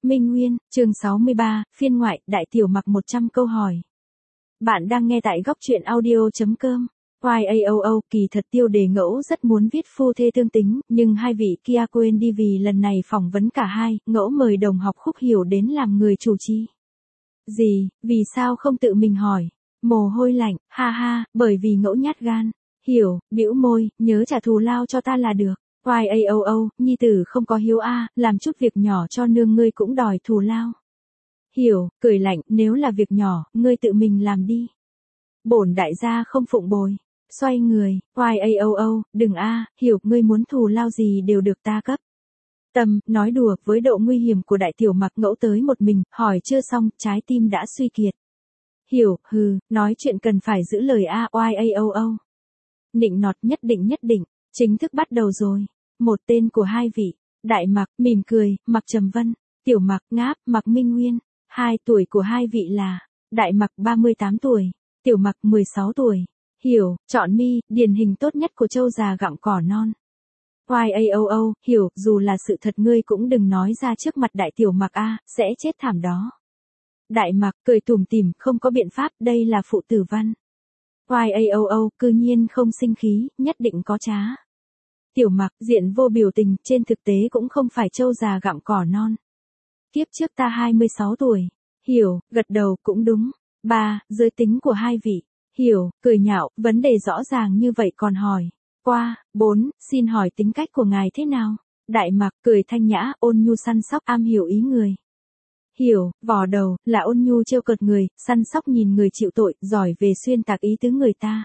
Minh Nguyên, chương 63, phiên ngoại, Đại Tiểu Mặc 100 câu hỏi. Bạn đang nghe tại góc truyện audio.com. YAOO, kỳ thật Tiêu Đề Ngẫu rất muốn viết phu thê tương tính, nhưng hai vị kia quên đi vì lần này phỏng vấn cả hai, Ngẫu mời đồng học Khúc Hiểu đến làm người chủ trì. Gì, vì sao không tự mình hỏi? Mồ hôi lạnh, ha ha, bởi vì Ngẫu nhát gan. Hiểu, bĩu môi, nhớ trả thù lao cho ta là được. YAOO, nhi tử không có hiếu a, làm chút việc nhỏ cho nương ngươi cũng đòi thù lao. Hiểu, cười lạnh, nếu là việc nhỏ, ngươi tự mình làm đi. Bổn đại gia không phụng bồi. Xoay người, YAOO, đừng a, Hiểu, ngươi muốn thù lao gì đều được ta cấp. Tâm, nói đùa, với độ nguy hiểm của Đại Tiểu Mặc Ngẫu tới một mình, hỏi chưa xong, trái tim đã suy kiệt. Hiểu, hừ, nói chuyện cần phải giữ lời a, YAOO. Nịnh nọt, nhất định, chính thức bắt đầu rồi. Một tên của hai vị, Đại Mặc, mỉm cười, Mặc Trầm Vân, Tiểu Mặc, ngáp, Mặc Minh Nguyên. 2 tuổi của hai vị là, Đại Mặc 38 tuổi, Tiểu Mặc 16 tuổi. Hiểu, chọn mi, điển hình tốt nhất của trâu già gặm cỏ non. YAOO, Hiểu, dù là sự thật ngươi cũng đừng nói ra trước mặt Đại Tiểu Mặc a, sẽ chết thảm đó. Đại Mặc, cười tủm tỉm, không có biện pháp, đây là phụ tử văn. YAOO, cư nhiên không sinh khí, nhất định có trá. Tiểu Mặc, diện vô biểu tình, trên thực tế cũng không phải trâu già gặm cỏ non. Kiếp trước ta 26 tuổi. Hiểu, gật đầu, cũng đúng. 3. Giới tính của hai vị. Hiểu, cười nhạo, vấn đề rõ ràng như vậy còn hỏi. Qua. 4. Xin hỏi tính cách của ngài thế nào? Đại Mặc, cười thanh nhã, ôn nhu săn sóc, am hiểu ý người. Hiểu, vò đầu, là ôn nhu trêu cợt người, săn sóc nhìn người chịu tội, giỏi về xuyên tạc ý tứ người ta.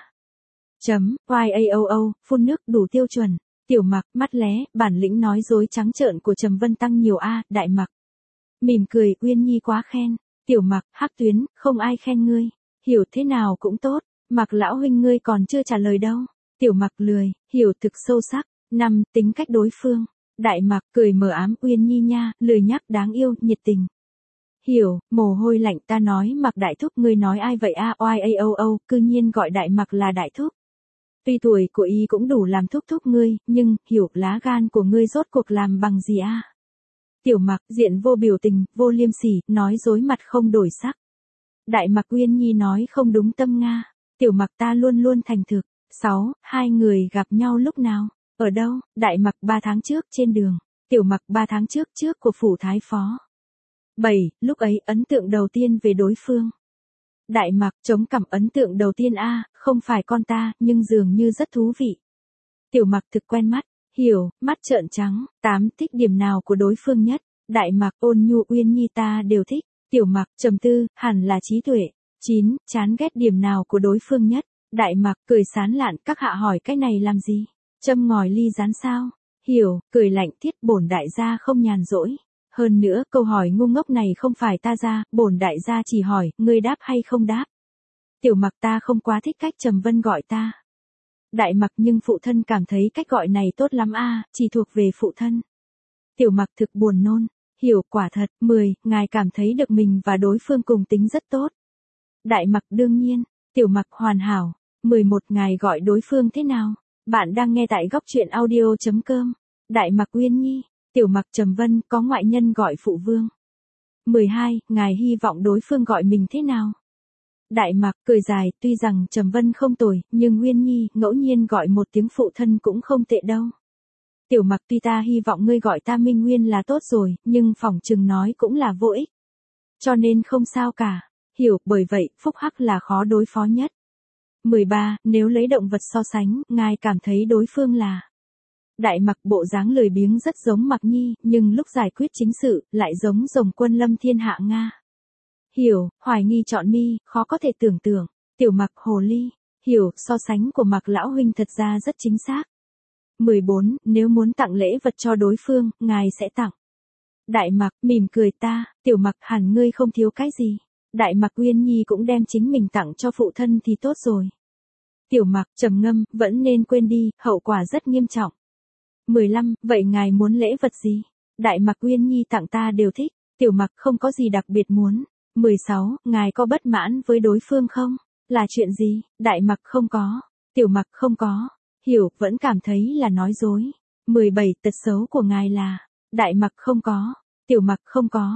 YAOO, phun nước đủ tiêu chuẩn. Tiểu Mặc, mắt lé, bản lĩnh nói dối trắng trợn của Trầm Vân tăng nhiều a. Đại Mặc mỉm cười, Uyên Nhi quá khen. Tiểu Mặc, Hắc Tuyến, không ai khen ngươi. Hiểu, thế nào cũng tốt. Mặc lão huynh ngươi còn chưa trả lời đâu. Tiểu Mặc lười, Hiểu thực sâu sắc. 5. Tính cách đối phương. Đại Mặc, cười mờ ám, Uyên Nhi nha, lười nhắc, đáng yêu, nhiệt tình. Hiểu, mồ hôi lạnh, ta nói Mặc đại thúc, ngươi nói ai vậy a? YAOO, cư nhiên gọi Đại Mặc là đại thúc. Tuy tuổi của y cũng đủ làm thúc thúc ngươi, nhưng, Hiểu, lá gan của ngươi rốt cuộc làm bằng gì a? Tiểu Mặc, diện vô biểu tình, vô liêm sỉ, nói dối mặt không đổi sắc. Đại Mặc, Uyên Nhi nói không đúng tâm nga. Tiểu Mặc, ta luôn luôn thành thực. 6. Hai người gặp nhau lúc nào? Ở đâu? Đại Mặc, 3 tháng trước, trên đường. Tiểu Mặc, 3 tháng trước của phủ thái phó. 7. Lúc ấy, ấn tượng đầu tiên về đối phương. Đại Mặc, chống cằm, ấn tượng đầu tiên a, không phải con ta, nhưng dường như rất thú vị. Tiểu Mặc, thực quen mắt. Hiểu, mắt trợn trắng. 8. Thích điểm nào của đối phương nhất? Đại Mặc, ôn nhu, Uyên Nhi ta đều thích. Tiểu Mặc, trầm tư, hẳn là trí tuệ. 9. Chán ghét điểm nào của đối phương nhất? Đại Mặc, cười sán lạn, các hạ hỏi cái này làm gì? Châm ngòi ly rán sao? Hiểu, cười lạnh, thiết, bổn đại gia không nhàn rỗi. Hơn nữa, câu hỏi ngu ngốc này không phải ta ra, bổn đại gia chỉ hỏi, ngươi đáp hay không đáp? Tiểu Mặc, ta không quá thích cách Trầm Vân gọi ta. Đại Mặc, nhưng phụ thân cảm thấy cách gọi này tốt lắm a, chỉ thuộc về phụ thân. Tiểu Mặc, thực buồn nôn. Hiểu, quả thật. 10. Ngài cảm thấy được mình và đối phương cùng tính rất tốt. Đại Mặc, đương nhiên. Tiểu Mặc, hoàn hảo. 11. Ngài gọi đối phương thế nào? Bạn đang nghe tại góc truyện audio.com. Đại Mặc, Uyên Nhi. Tiểu Mặc, Trầm Vân, có ngoại nhân gọi phụ vương. 12. Ngài hy vọng đối phương gọi mình thế nào? Đại Mặc, cười dài, tuy rằng Trầm Vân không tồi, nhưng Uyên Nhi, ngẫu nhiên gọi một tiếng phụ thân cũng không tệ đâu. Tiểu Mặc, tuy ta hy vọng ngươi gọi ta Minh Nguyên là tốt rồi, nhưng phỏng chừng nói cũng là vô ích. Cho nên không sao cả. Hiểu, bởi vậy, Phúc Hắc là khó đối phó nhất. 13. Nếu lấy động vật so sánh, ngài cảm thấy đối phương là? Đại Mặc, bộ dáng lười biếng rất giống Mặc Nhi, nhưng lúc giải quyết chính sự, lại giống rồng quân lâm thiên hạ Nga. Hiểu, hoài nghi chọn mi, khó có thể tưởng tượng. Tiểu Mặc, hồ ly. Hiểu, so sánh của Mặc lão huynh thật ra rất chính xác. 14. Nếu muốn tặng lễ vật cho đối phương, ngài sẽ tặng. Đại Mặc, mỉm cười ta, Tiểu Mặc, hẳn ngươi không thiếu cái gì. Đại Mặc, Uyên Nhi cũng đem chính mình tặng cho phụ thân thì tốt rồi. Tiểu Mặc, trầm ngâm, vẫn nên quên đi, hậu quả rất nghiêm trọng. 15. Vậy ngài muốn lễ vật gì? Đại Mặc, Uyên Nhi tặng ta đều thích. Tiểu Mặc, không có gì đặc biệt muốn. 16. Ngài có bất mãn với đối phương không? Là chuyện gì? Đại Mặc, không có. Tiểu Mặc, không có. Hiểu, vẫn cảm thấy là nói dối. 17. Tật xấu của ngài là? Đại Mặc, không có. Tiểu Mặc, không có.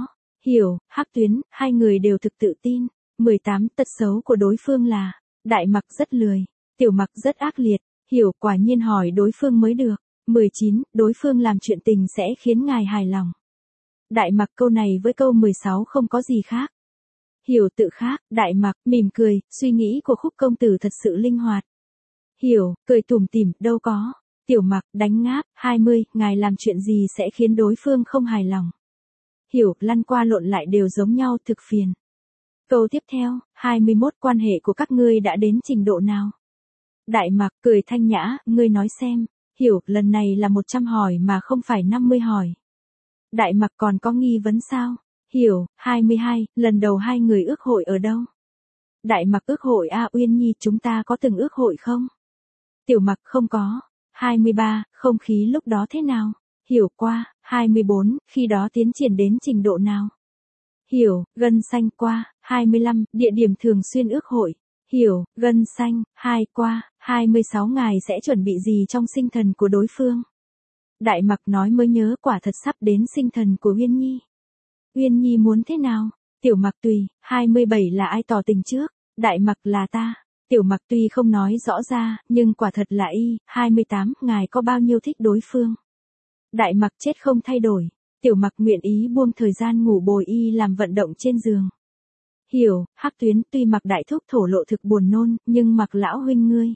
Hiểu, Hắc Tuyến, hai người đều thực tự tin. 18. Tật xấu của đối phương là, Đại Mặc rất lười, Tiểu Mặc rất ác liệt. Hiểu, quả nhiên hỏi đối phương mới được. 19. Đối phương làm chuyện tình sẽ khiến ngài hài lòng. Đại Mặc câu này với câu 16 không có gì khác. Hiểu tự khác, Đại Mặc mỉm cười, suy nghĩ của Khúc công tử thật sự linh hoạt. Hiểu, cười tủm tỉm, đâu có. Tiểu Mặc đánh ngáp. 20. Ngài làm chuyện gì sẽ khiến đối phương không hài lòng. Hiểu, lăn qua lộn lại đều giống nhau, thực phiền. Câu tiếp theo, 21. Quan hệ của các ngươi đã đến trình độ nào? Đại Mặc cười thanh nhã, ngươi nói xem. Hiểu, lần này là 100 hỏi mà không phải 50 hỏi. Đại Mặc còn có nghi vấn sao? Hiểu, 22. Lần đầu hai người ước hội ở đâu? Đại Mặc ước hội a Uyên Nhi, chúng ta có từng ước hội không? Tiểu Mặc không có. 23. Không khí lúc đó thế nào? Hiểu qua. 24. Khi đó tiến triển đến trình độ nào? Hiểu, gân xanh qua. 25. Địa điểm thường xuyên ước hội. Hiểu, gân xanh. 2 qua. 26. Ngài sẽ chuẩn bị gì trong sinh thần của đối phương? Đại Mặc nói mới nhớ, quả thật sắp đến sinh thần của Uyên Nhi. Uyên Nhi muốn thế nào? Tiểu Mặc tùy. 27. Là ai tỏ tình trước? Đại Mặc là ta. Tiểu Mặc tuy không nói rõ ra, nhưng quả thật là y. 28. Ngài có bao nhiêu thích đối phương? Đại Mặc chết không thay đổi. Tiểu Mặc nguyện ý buông thời gian ngủ bồi y làm vận động trên giường. Hiểu, Hắc Tuyến, tuy Mặc đại thúc thổ lộ thực buồn nôn, nhưng Mặc lão huynh ngươi.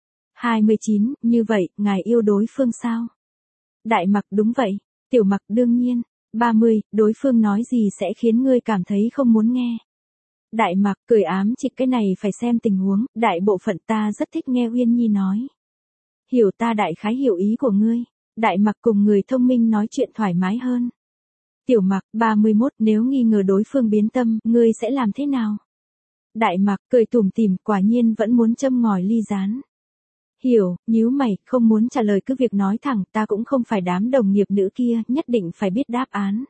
29. Như vậy, ngài yêu đối phương sao? Đại Mặc đúng vậy. Tiểu Mặc đương nhiên. 30. Đối phương nói gì sẽ khiến ngươi cảm thấy không muốn nghe? Đại Mặc cười ám chỉ, cái này phải xem tình huống, đại bộ phận ta rất thích nghe Uyên Nhi nói. Hiểu, ta đại khái hiểu ý của ngươi. Đại Mặc cùng người thông minh nói chuyện thoải mái hơn. Tiểu Mặc. 31. Nếu nghi ngờ đối phương biến tâm, ngươi sẽ làm thế nào? Đại Mặc cười tủm tỉm, quả nhiên vẫn muốn châm ngòi ly gián. Hiểu, nhíu mày, không muốn trả lời cứ việc nói thẳng, ta cũng không phải đám đồng nghiệp nữ kia, nhất định phải biết đáp án.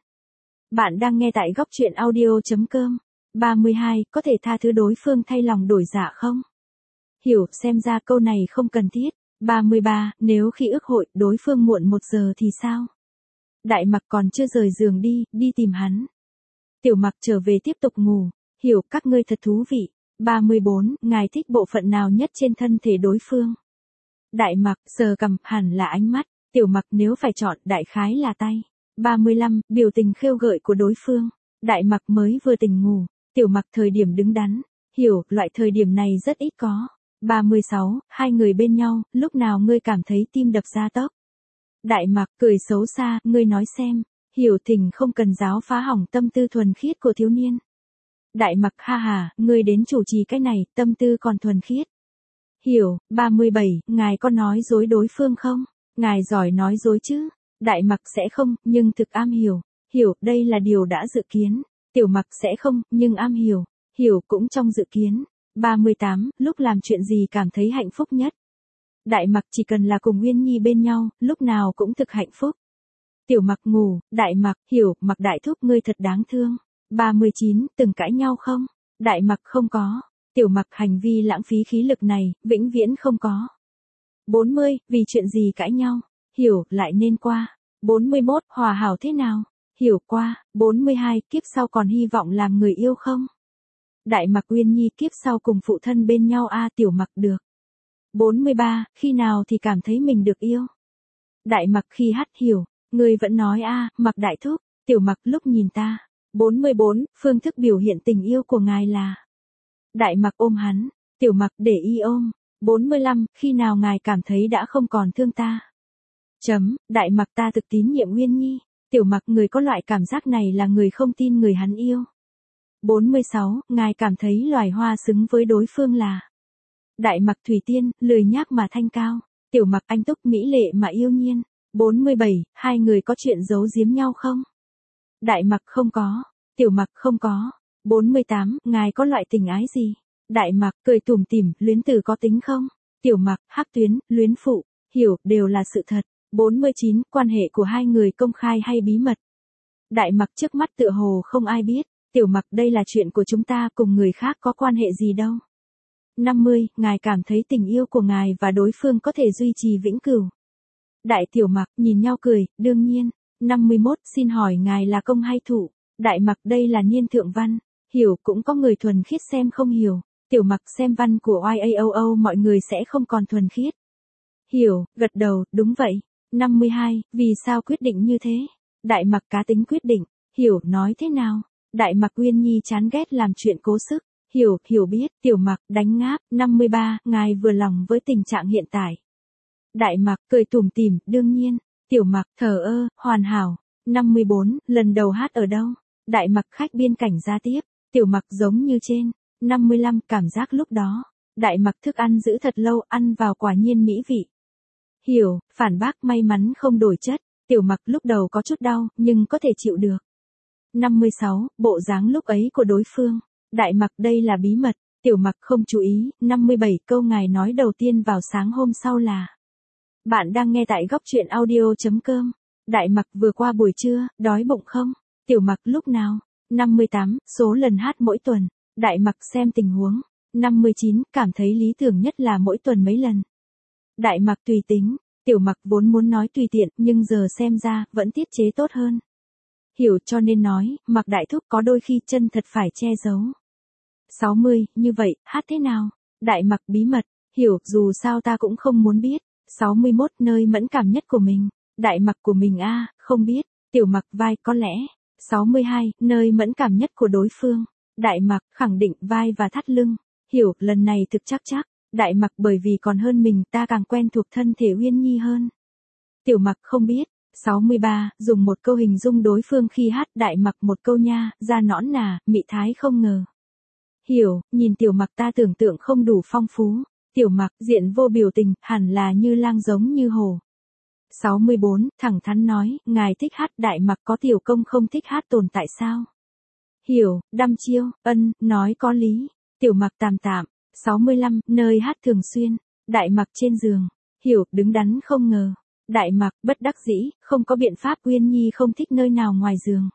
Bạn đang nghe tại góc truyện audio.com. 32. Có thể tha thứ đối phương thay lòng đổi dạ không? Hiểu, xem ra câu này không cần thiết. 33. Nếu khi ước hội, đối phương muộn 1 giờ thì sao? Đại Mặc còn chưa rời giường đi tìm hắn. Tiểu Mặc trở về tiếp tục ngủ. Hiểu, các ngươi thật thú vị. 34. Ngài thích bộ phận nào nhất trên thân thể đối phương? Đại Mặc sờ cằm, hẳn là ánh mắt. Tiểu Mặc nếu phải chọn, đại khái là tay. 35. Biểu tình khêu gợi của đối phương. Đại Mặc mới vừa tỉnh ngủ. Tiểu Mặc thời điểm đứng đắn. Hiểu, loại thời điểm này rất ít có. 36. Hai người bên nhau, lúc nào ngươi cảm thấy tim đập ra tốc? Đại Mặc cười xấu xa, ngươi nói xem. Hiểu, Thỉnh không cần giáo phá hỏng tâm tư thuần khiết của thiếu niên. Đại Mặc ha hà, ngươi đến chủ trì cái này, tâm tư còn thuần khiết. Hiểu. 37. Ngài có nói dối đối phương không? Ngài giỏi nói dối chứ? Đại Mặc sẽ không, nhưng thực am hiểu. Hiểu, đây là điều đã dự kiến. Tiểu Mặc sẽ không, nhưng am hiểu. Hiểu, cũng trong dự kiến. 38. Lúc làm chuyện gì cảm thấy hạnh phúc nhất? Đại Mặc chỉ cần là cùng Uyên Nhi bên nhau, lúc nào cũng thực hạnh phúc. Tiểu Mặc ngủ. Đại Mặc. Hiểu, Mặc đại thúc ngươi thật đáng thương. 39. Từng cãi nhau không? Đại Mặc không có. Tiểu Mặc hành vi lãng phí khí lực này, vĩnh viễn không có. 40. Vì chuyện gì cãi nhau? Hiểu, lại nên qua. 41. Hòa hảo thế nào? Hiểu qua. 42. Kiếp sau còn hy vọng làm người yêu không? Đại Mặc Uyên Nhi kiếp sau cùng phụ thân bên nhau a Tiểu Mặc được. 43. Khi nào thì cảm thấy mình được yêu? Đại Mặc khi hát. Hiểu, ngươi vẫn nói a Mặc đại thúc. Tiểu Mặc lúc nhìn ta. 44. Phương thức biểu hiện tình yêu của ngài là? Đại Mặc ôm hắn. Tiểu Mặc để y ôm. 45. Khi nào ngài cảm thấy đã không còn thương ta? Đại Mặc ta thực tín nhiệm Uyên Nhi. Tiểu Mặc người có loại cảm giác này là người không tin người hắn yêu. 46. Ngài cảm thấy loài hoa xứng với đối phương là? Đại Mặc Thủy Tiên, lười nhác mà thanh cao. Tiểu Mặc anh túc mỹ lệ mà yêu nhiên. 47. Hai người có chuyện giấu giếm nhau không? Đại Mặc không có. Tiểu Mặc không có. 48. Ngài có loại tình ái gì? Đại Mặc cười tủm tỉm, luyến tử có tính không? Tiểu Mặc. Hắc Tuyến, luyến phụ. Hiểu, đều là sự thật. 49. Quan hệ của hai người công khai hay bí mật? Đại Mặc trước mắt tựa hồ không ai biết. Tiểu Mặc đây là chuyện của chúng ta, cùng người khác có quan hệ gì đâu. 50. Ngài cảm thấy tình yêu của ngài và đối phương có thể duy trì vĩnh cửu? Đại Tiểu Mặc nhìn nhau cười, đương nhiên. 51. Xin hỏi ngài là công hay thủ? Đại mặc đây là niên thượng văn. Hiểu cũng có người thuần khiết xem không hiểu. Tiểu mặc xem văn của YAOO mọi người sẽ không còn thuần khiết. Hiểu, gật đầu, đúng vậy. 52, vì sao quyết định như thế? Đại mặc cá tính quyết định. Hiểu nói thế nào? Đại mặc Uyên Nhi chán ghét làm chuyện cố sức. Hiểu biết, tiểu mặc đánh ngáp. 53, ngài vừa lòng với tình trạng hiện tại. Đại mặc cười tủm tỉm, đương nhiên. Tiểu mặc thờ ơ, hoàn hảo. 54, lần đầu hát ở đâu? Đại mặc khách biên cảnh ra tiếp. Tiểu mặc giống như trên. 55, cảm giác lúc đó. Đại mặc thức ăn giữ thật lâu, ăn vào quả nhiên mỹ vị. Hiểu, phản bác may mắn không đổi chất. Tiểu mặc lúc đầu có chút đau, nhưng có thể chịu được. 56, bộ dáng lúc ấy của đối phương. Đại mặc đây là bí mật. Tiểu mặc không chú ý. 57, câu ngài nói đầu tiên vào sáng hôm sau là. Bạn đang nghe tại góc truyện audio.com. Đại mặc vừa qua buổi trưa, đói bụng không? Tiểu mặc lúc nào? 58, số lần hát mỗi tuần. Đại mặc xem tình huống. 59, cảm thấy lý tưởng nhất là mỗi tuần mấy lần. Đại mặc tùy tính. Tiểu mặc vốn muốn nói tùy tiện, nhưng giờ xem ra, vẫn tiết chế tốt hơn. Hiểu cho nên nói, mặc đại thúc có đôi khi chân thật phải che giấu. 60, như vậy, hát thế nào? Đại mặc bí mật. Hiểu, dù sao ta cũng không muốn biết. 61, nơi mẫn cảm nhất của mình. Đại mặc của mình không biết. Tiểu mặc vai có lẽ. 62, nơi mẫn cảm nhất của đối phương. Đại mặc khẳng định vai và thắt lưng. Hiểu, lần này thực chắc. Đại mặc bởi vì còn hơn mình ta càng quen thuộc thân thể Uyên Nhi hơn. Tiểu mặc không biết. 63, dùng một câu hình dung đối phương khi hát. Đại mặc một câu nha, da nõn nà, mị thái không ngờ. Hiểu, nhìn tiểu mặc ta tưởng tượng không đủ phong phú. Tiểu mặc diện vô biểu tình, hẳn là như lang giống như hồ. 64, thẳng thắn nói, ngài thích hát. Đại mặc có tiểu công không thích hát tồn tại sao? Hiểu, đăm chiêu, nói có lý. Tiểu mặc tạm. 65, nơi hát thường xuyên. Đại mặc trên giường. Hiểu, đứng đắn không ngờ. Đại mặc bất đắc dĩ, không có biện pháp. Uyên Nhi không thích nơi nào ngoài giường.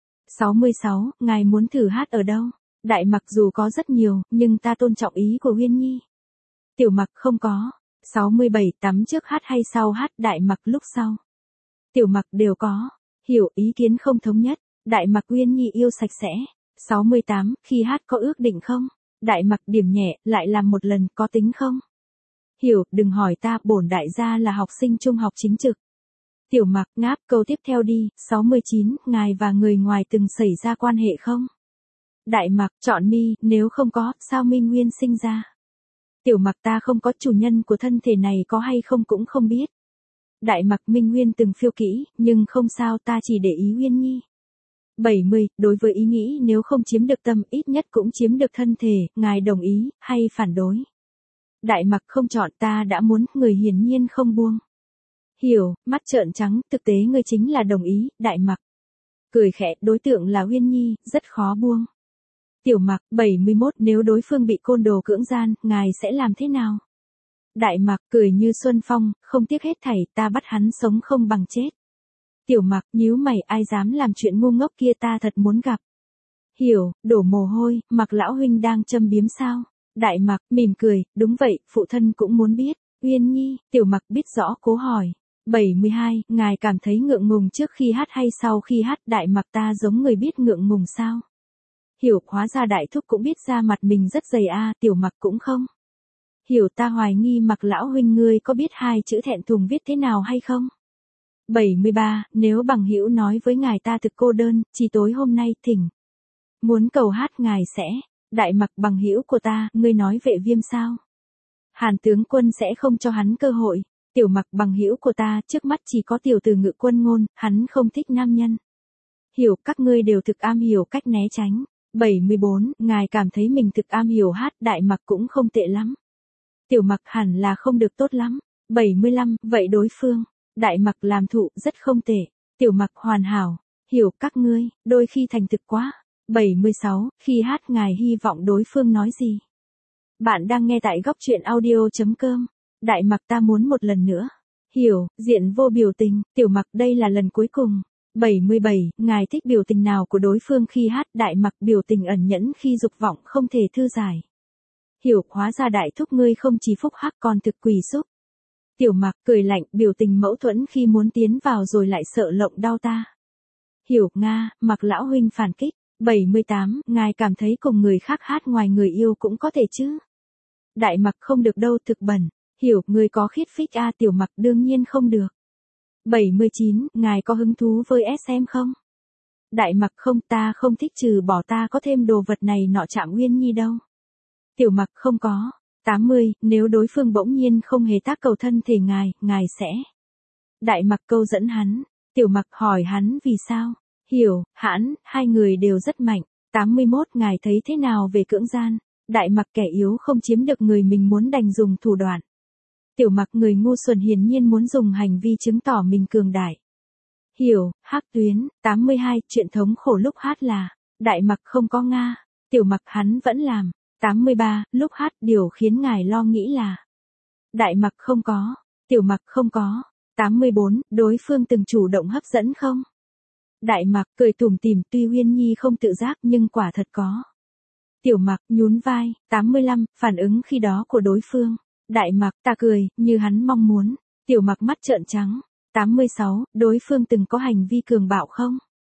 66, ngài muốn thử hát ở đâu? Đại mặc dù có rất nhiều, nhưng ta tôn trọng ý của Uyên Nhi. Tiểu mặc không có. 67, tắm trước hát hay sau hát? Đại mặc lúc sau. Tiểu mặc đều có. Hiểu, ý kiến không thống nhất. Đại mặc Uyên Nhi yêu sạch sẽ. 68, khi hát có ước định không? Đại mặc điểm nhẹ, lại làm một lần, có tính không? Hiểu, đừng hỏi ta, bổn đại gia là học sinh trung học chính trực. Tiểu mặc ngáp, câu tiếp theo đi. 69, ngài và người ngoài từng xảy ra quan hệ không? Đại mặc chọn mi, nếu không có, sao Minh Nguyên sinh ra? Tiểu mặc ta không có, chủ nhân của thân thể này có hay không cũng không biết. Đại mặc Minh Nguyên từng phiêu kỹ, nhưng không sao, ta chỉ để ý Uyên Nhi. 70, đối với ý nghĩ nếu không chiếm được tâm, ít nhất cũng chiếm được thân thể, ngài đồng ý, hay phản đối? Đại mặc không chọn, ta đã muốn, người hiển nhiên không buông. Hiểu, mắt trợn trắng, thực tế người chính là đồng ý. Đại mặc cười khẽ, đối tượng là Uyên Nhi, rất khó buông. Tiểu mặc 71, nếu đối phương bị côn đồ cưỡng gian, ngài sẽ làm thế nào? Đại mặc cười như xuân phong, không tiếc hết thảy, ta bắt hắn sống không bằng chết. Tiểu mặc nhíu mày, ai dám làm chuyện ngu ngốc kia, ta thật muốn gặp. Hiểu, đổ mồ hôi, mặc lão huynh đang châm biếm sao? Đại mặc mỉm cười, đúng vậy, phụ thân cũng muốn biết. Uyên Nhi, tiểu mặc biết rõ, cố hỏi. 72, ngài cảm thấy ngượng ngùng trước khi hát hay sau khi hát? Đại mặc ta giống người biết ngượng ngùng sao? Hiểu, hóa ra đại thúc cũng biết ra mặt mình rất dày tiểu mặc cũng không. Hiểu, ta hoài nghi mặc lão huynh ngươi có biết hai chữ thẹn thùng viết thế nào hay không? 73, nếu bằng hữu nói với ngài ta thực cô đơn, chỉ tối hôm nay thỉnh. Muốn cầu hát ngài sẽ. Đại mặc bằng hữu của ta, ngươi nói Vệ Viêm sao? Hàn tướng quân sẽ không cho hắn cơ hội. Tiểu mặc bằng hữu của ta, trước mắt chỉ có tiểu tử Ngự Quân Ngôn, hắn không thích nam nhân. Hiểu, các ngươi đều thực am hiểu cách né tránh. 74, ngài cảm thấy mình thực am hiểu hát? Đại mặc cũng không tệ lắm. Tiểu mặc hẳn là không được tốt lắm. 75, vậy đối phương? Đại mặc làm thụ, rất không tệ. Tiểu mặc hoàn hảo. Hiểu, các ngươi, đôi khi thành thực quá. 76, khi hát ngài hy vọng đối phương nói gì? Bạn đang nghe tại góc truyện audio.com. Đại mặc ta muốn một lần nữa. Hiểu, diện vô biểu tình, tiểu mặc đây là lần cuối cùng. 77, ngài thích biểu tình nào của đối phương khi hát? Đại mặc biểu tình ẩn nhẫn khi dục vọng không thể thư giải. Hiểu, hóa ra đại thúc ngươi không chỉ phúc hắc còn thực quỷ xúc. Tiểu mặc cười lạnh, biểu tình mẫu thuẫn khi muốn tiến vào rồi lại sợ lộng đau ta. Hiểu Nga, Mặc lão huynh phản kích. 78, ngài cảm thấy cùng người khác hát ngoài người yêu cũng có thể chứ? Đại Mặc không được đâu, thực bẩn. Hiểu, người có khiết phích a. Tiểu Mặc đương nhiên không được. 79, ngài có hứng thú với SM không? Đại Mặc không, ta không thích, trừ bỏ ta có thêm đồ vật này nọ chạm Uyên Nhi đâu. Tiểu Mặc không có. 80, nếu đối phương bỗng nhiên không hề tác cầu thân thể ngài sẽ. Đại Mặc câu dẫn hắn. Tiểu Mặc hỏi hắn vì sao? Hiểu, hãn, hai người đều rất mạnh. 81, ngài thấy thế nào về cưỡng gian? Đại Mặc kẻ yếu không chiếm được người mình muốn đành dùng thủ đoạn. Tiểu Mặc người ngu xuẩn hiển nhiên muốn dùng hành vi chứng tỏ mình cường đại. Hiểu, Hắc Tuyến. 82, chuyện thống khổ lúc hát là. Đại Mặc không có Nga. Tiểu Mặc hắn vẫn làm. 83, lúc hát điều khiến ngài lo nghĩ là. Đại Mặc không có. Tiểu Mặc không có. 84, đối phương từng chủ động hấp dẫn không? Đại Mặc cười tủm tỉm, tuy Uyên Nhi không tự giác nhưng quả thật có. Tiểu Mặc nhún vai. 85, phản ứng khi đó của đối phương. Đại Mặc ta cười, như hắn mong muốn. Tiểu Mặc mắt trợn trắng. 86, đối phương từng có hành vi cường bạo không?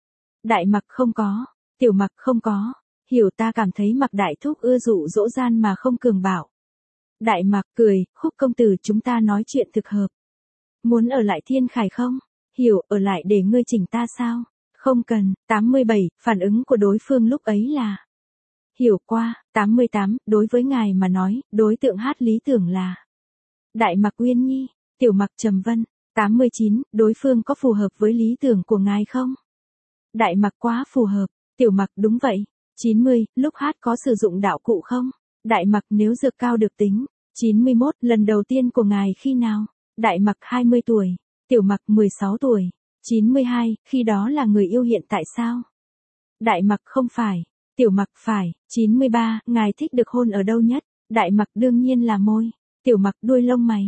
Đại Mặc không có. Tiểu Mặc không có. Hiểu, ta cảm thấy Mặc đại thúc ưa dụ dỗ gian mà không cường bạo. Đại Mặc cười, Khúc công tử chúng ta nói chuyện thực hợp. Muốn ở lại Thiên Khải không? Hiểu, ở lại để ngươi chỉnh ta sao? Không cần. 87, phản ứng của đối phương lúc ấy là. Hiểu qua. 88, đối với ngài mà nói, đối tượng hát lý tưởng là. Đại Mặc Uyên Nhi. Tiểu Mặc Trầm Vân. 89, đối phương có phù hợp với lý tưởng của ngài không? Đại Mặc quá phù hợp. Tiểu Mặc đúng vậy. 90, lúc hát có sử dụng đạo cụ không? Đại Mặc nếu dược cao được tính. 91, lần đầu tiên của ngài khi nào? Đại Mặc 20 tuổi. Tiểu Mặc 16 tuổi. 92, khi đó là người yêu hiện tại sao? Đại Mặc không phải. Tiểu Mặc phải. 93, ngài thích được hôn ở đâu nhất? Đại Mặc đương nhiên là môi. Tiểu Mặc đuôi lông mày.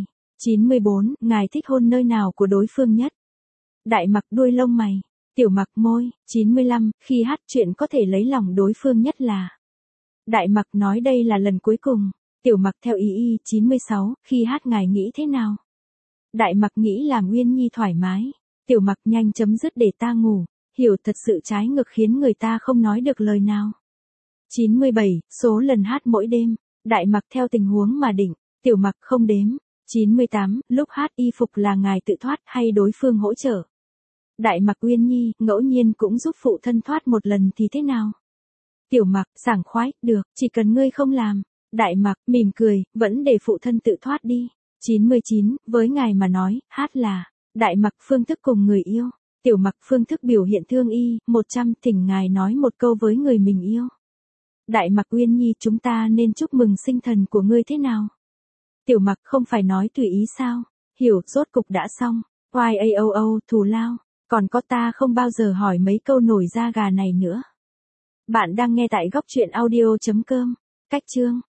94, ngài thích hôn nơi nào của đối phương nhất? Đại Mặc đuôi lông mày. Tiểu Mặc môi. 95, khi hát chuyện có thể lấy lòng đối phương nhất là. Đại Mặc nói đây là lần cuối cùng. Tiểu Mặc theo ý. 96, khi hát ngài nghĩ thế nào? Đại Mặc nghĩ làm Uyên Nhi thoải mái. Tiểu Mặc nhanh chấm dứt để ta ngủ. Hiểu, thật sự trái ngược khiến người ta không nói được lời nào. 97, số lần hát mỗi đêm. Đại Mặc theo tình huống mà định. Tiểu Mặc không đếm. 98, lúc hát y phục là ngài tự thoát hay đối phương hỗ trợ? Đại Mặc Uyên Nhi, ngẫu nhiên cũng giúp phụ thân thoát một lần thì thế nào? Tiểu Mặc, sảng khoái, được, chỉ cần ngươi không làm. Đại Mặc, mỉm cười, vẫn để phụ thân tự thoát đi. 99, với ngài mà nói, hát là. Đại Mặc phương thức cùng người yêu. Tiểu Mặc phương thức biểu hiện thương y. 100, thỉnh ngài nói một câu với người mình yêu. Đại Mặc Uyên Nhi, chúng ta nên chúc mừng sinh thần của ngươi thế nào? Tiểu Mặc không phải nói tùy ý sao? Hiểu, rốt cục đã xong. YAOO, thù lao. Còn có ta không bao giờ hỏi mấy câu nổi da gà này nữa. Bạn đang nghe tại góc truyện audio.com. Cách chương.